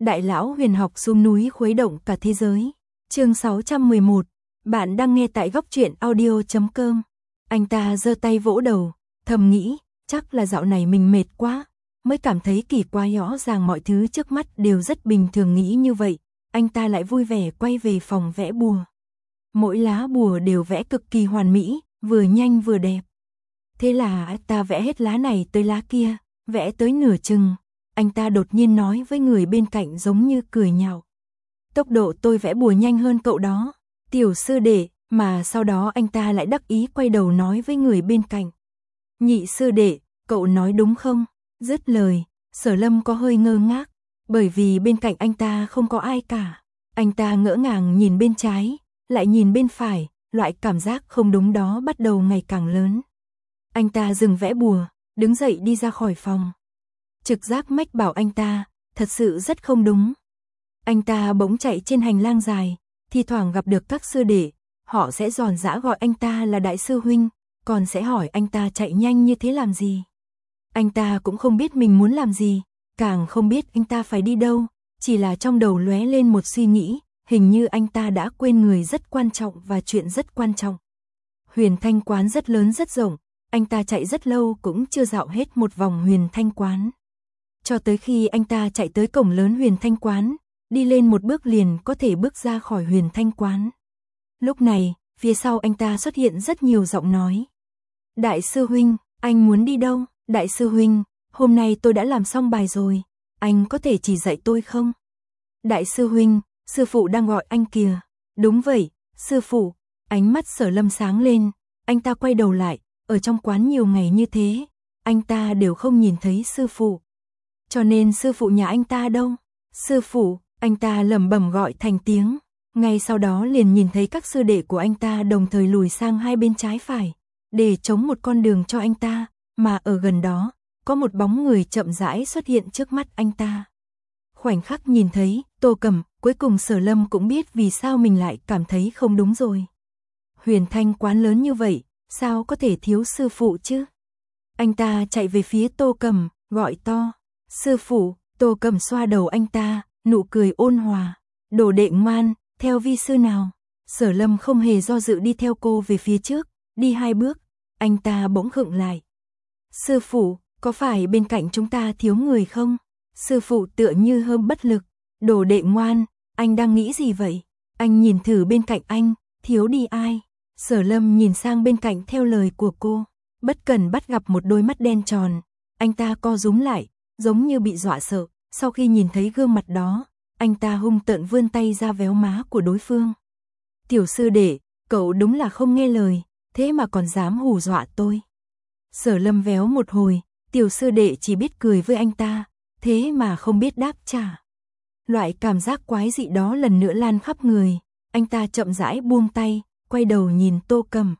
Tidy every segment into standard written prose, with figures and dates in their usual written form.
Đại lão huyền học xuống núi khuấy động cả thế giới. Chương 611. Bạn đang nghe tại góc truyện audio.com. Anh ta giơ tay vỗ đầu, thầm nghĩ, chắc là dạo này mình mệt quá, mới cảm thấy kỳ quái, rõ ràng mọi thứ trước mắt đều rất bình thường. Nghĩ như vậy, anh ta lại vui vẻ quay về phòng vẽ bùa. Mỗi lá bùa đều vẽ cực kỳ hoàn mỹ, vừa nhanh vừa đẹp. Thế là ta vẽ hết lá này tới lá kia, vẽ tới nửa chừng, anh ta đột nhiên nói với người bên cạnh giống như cười nhạo. Tốc độ tôi vẽ bùa nhanh hơn cậu đó, tiểu sư đệ, mà sau đó anh ta lại đắc ý quay đầu nói với người bên cạnh. Nhị sư đệ, cậu nói đúng không? Dứt lời, Sở Lâm có hơi ngơ ngác, bởi vì bên cạnh anh ta không có ai cả. Anh ta ngỡ ngàng nhìn bên trái, lại nhìn bên phải, loại cảm giác không đúng đó bắt đầu ngày càng lớn. Anh ta dừng vẽ bùa, đứng dậy đi ra khỏi phòng. Trực giác mách bảo anh ta, thật sự rất không đúng. Anh ta bỗng chạy trên hành lang dài, thi thoảng gặp được các sư đệ, họ sẽ giòn giã gọi anh ta là đại sư huynh, còn sẽ hỏi anh ta chạy nhanh như thế làm gì. Anh ta cũng không biết mình muốn làm gì, càng không biết anh ta phải đi đâu, chỉ là trong đầu lóe lên một suy nghĩ, hình như anh ta đã quên người rất quan trọng và chuyện rất quan trọng. Huyền Thanh Quán rất lớn rất rộng, anh ta chạy rất lâu cũng chưa dạo hết một vòng Huyền Thanh Quán. Cho tới khi anh ta chạy tới cổng lớn Huyền Thanh Quán, đi lên một bước liền có thể bước ra khỏi Huyền Thanh Quán. Lúc này, phía sau anh ta xuất hiện rất nhiều giọng nói. Đại sư huynh, anh muốn đi đâu? Đại sư huynh, hôm nay tôi đã làm xong bài rồi, anh có thể chỉ dạy tôi không? Đại sư huynh, sư phụ đang gọi anh kìa. Đúng vậy, sư phụ. Ánh mắt Sở Lâm sáng lên, anh ta quay đầu lại, ở trong quán nhiều ngày như thế, anh ta đều không nhìn thấy sư phụ. Cho nên sư phụ nhà anh ta đâu? Sư phụ, anh ta lẩm bẩm gọi thành tiếng, ngay sau đó liền nhìn thấy các sư đệ của anh ta đồng thời lùi sang hai bên trái phải, để chống một con đường cho anh ta, mà ở gần đó, có một bóng người chậm rãi xuất hiện trước mắt anh ta. Khoảnh khắc nhìn thấy, Tô Cẩm, cuối cùng Sở Lâm cũng biết vì sao mình lại cảm thấy không đúng rồi. Huyền Thanh Quán lớn như vậy, sao có thể thiếu sư phụ chứ? Anh ta chạy về phía Tô Cẩm, gọi to, sư phụ. Tô Cẩm xoa đầu anh ta, nụ cười ôn hòa, đồ đệ ngoan, theo vi sư nào. Sở Lâm không hề do dự đi theo cô về phía trước, đi 2 bước, anh ta bỗng khựng lại. Sư phụ, có phải bên cạnh chúng ta thiếu người không? Sư phụ tựa như hơi bất lực, đồ đệ ngoan, anh đang nghĩ gì vậy? Anh nhìn thử bên cạnh anh, thiếu đi ai? Sở Lâm nhìn sang bên cạnh theo lời của cô, bất cần bắt gặp một đôi mắt đen tròn, anh ta co rúm lại, giống như bị dọa sợ. Sau khi nhìn thấy gương mặt đó, anh ta hung tợn vươn tay ra véo má của đối phương. Tiểu sư đệ, cậu đúng là không nghe lời, thế mà còn dám hù dọa tôi. Sở Lâm véo một hồi, tiểu sư đệ chỉ biết cười với anh ta, thế mà không biết đáp trả. Loại cảm giác quái dị đó lần nữa lan khắp người, anh ta chậm rãi buông tay, quay đầu nhìn Tô Cẩm.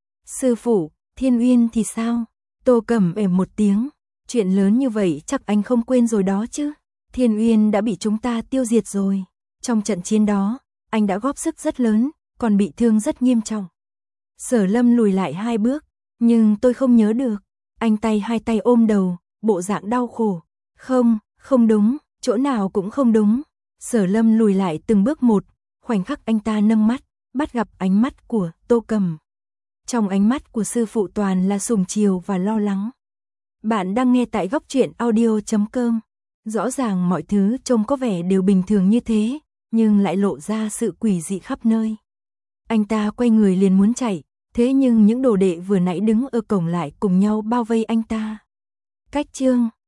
Sư phụ, Thiên Uyên thì sao? Tô Cẩm ẻm một tiếng, chuyện lớn như vậy chắc anh không quên rồi đó chứ. Thiên Uyên đã bị chúng ta tiêu diệt rồi. Trong trận chiến đó, anh đã góp sức rất lớn, còn bị thương rất nghiêm trọng. Sở Lâm lùi lại 2 bước, nhưng tôi không nhớ được. Anh hai tay ôm đầu, bộ dạng đau khổ. Không đúng, chỗ nào cũng không đúng. Sở Lâm lùi lại từng bước một, khoảnh khắc anh ta nâng mắt, bắt gặp ánh mắt của Tô Cẩm. Trong ánh mắt của sư phụ toàn là sùng chiều và lo lắng. Bạn đang nghe tại góc truyện audio.com. Rõ ràng mọi thứ trông có vẻ đều bình thường như thế, nhưng lại lộ ra sự quỷ dị khắp nơi. Anh ta quay người liền muốn chạy, thế nhưng những đồ đệ vừa nãy đứng ở cổng lại cùng nhau bao vây anh ta. Cách chương